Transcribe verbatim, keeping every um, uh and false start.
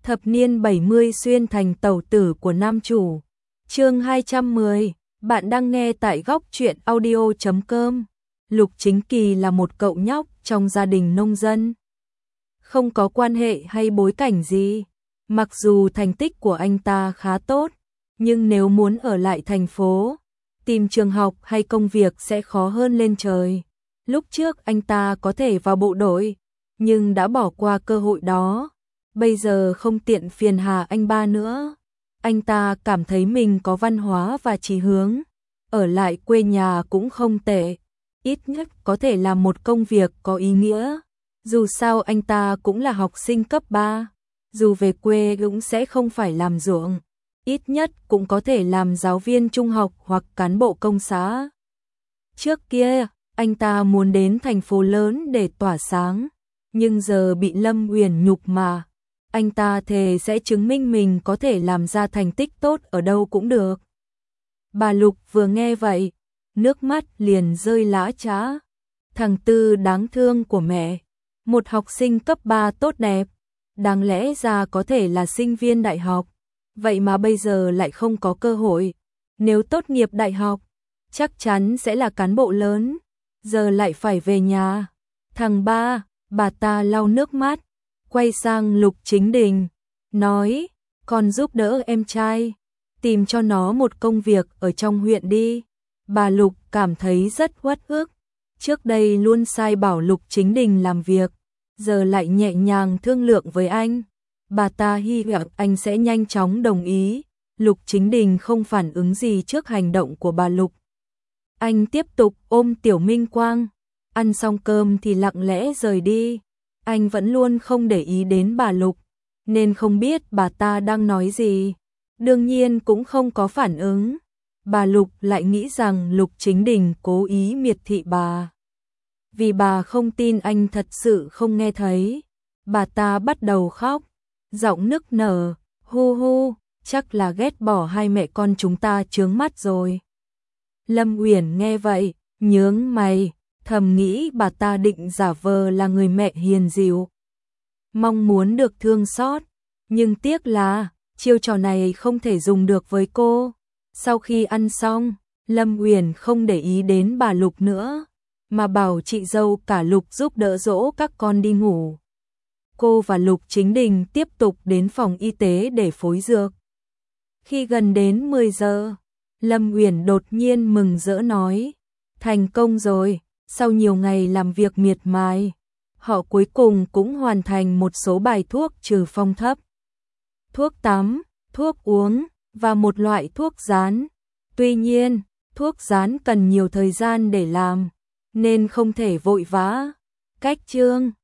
Thập niên bảy mươi xuyên thành tẩu tử của nam chủ. Chương hai trăm mười, bạn đang nghe tại góc truyện audio chấm com. Lục Chính Kỳ là một cậu nhóc trong gia đình nông dân. Không có quan hệ hay bối cảnh gì. Mặc dù thành tích của anh ta khá tốt, nhưng nếu muốn ở lại thành phố, tìm trường học hay công việc sẽ khó hơn lên trời. Lúc trước anh ta có thể vào bộ đội, nhưng đã bỏ qua cơ hội đó. Bây giờ không tiện phiền hà anh ba nữa. Anh ta cảm thấy mình có văn hóa và chí hướng. Ở lại quê nhà cũng không tệ. Ít nhất có thể làm một công việc có ý nghĩa. Dù sao anh ta cũng là học sinh cấp ba. Dù về quê cũng sẽ không phải làm ruộng. Ít nhất cũng có thể làm giáo viên trung học hoặc cán bộ công xã. Trước kia, anh ta muốn đến thành phố lớn để tỏa sáng. Nhưng giờ bị Lâm Uyển nhục mà. Anh ta thề sẽ chứng minh mình có thể làm ra thành tích tốt ở đâu cũng được. Bà Lục vừa nghe vậy, nước mắt liền rơi lã chã. Thằng Tư đáng thương của mẹ, một học sinh cấp ba tốt đẹp, đáng lẽ ra có thể là sinh viên đại học, vậy mà bây giờ lại không có cơ hội. Nếu tốt nghiệp đại học, chắc chắn sẽ là cán bộ lớn, giờ lại phải về nhà. Thằng ba, bà ta lau nước mắt, quay sang Lục Chính Đình, nói, con giúp đỡ em trai, tìm cho nó một công việc ở trong huyện đi. Bà Lục cảm thấy rất uất ức, trước đây luôn sai bảo Lục Chính Đình làm việc, giờ lại nhẹ nhàng thương lượng với anh. Bà ta hy vọng anh sẽ nhanh chóng đồng ý. Lục Chính Đình không phản ứng gì trước hành động của bà Lục. Anh tiếp tục ôm Tiểu Minh Quang, ăn xong cơm thì lặng lẽ rời đi. Anh vẫn luôn không để ý đến bà Lục, nên không biết bà ta đang nói gì. Đương nhiên cũng không có phản ứng. Bà Lục lại nghĩ rằng Lục Chính Đình cố ý miệt thị bà. Vì bà không tin anh thật sự không nghe thấy. Bà ta bắt đầu khóc, giọng nức nở, hu hu, chắc là ghét bỏ hai mẹ con chúng ta chướng mắt rồi. Lâm Uyển nghe vậy, nhướng mày, thầm nghĩ bà ta định giả vờ là người mẹ hiền dịu, mong muốn được thương xót, nhưng tiếc là chiêu trò này không thể dùng được với cô. Sau khi ăn xong, Lâm Uyển không để ý đến bà Lục nữa, mà bảo chị dâu cả Lục giúp đỡ dỗ các con đi ngủ. Cô và Lục Chính Đình tiếp tục đến phòng y tế để phối dược. Khi gần đến mười giờ, Lâm Uyển đột nhiên mừng rỡ nói, thành công rồi. Sau nhiều ngày làm việc miệt mài, họ cuối cùng cũng hoàn thành một số bài thuốc trừ phong thấp, thuốc tắm, thuốc uống và một loại thuốc rán. Tuy nhiên, thuốc rán cần nhiều thời gian để làm, nên không thể vội vã. Cách chương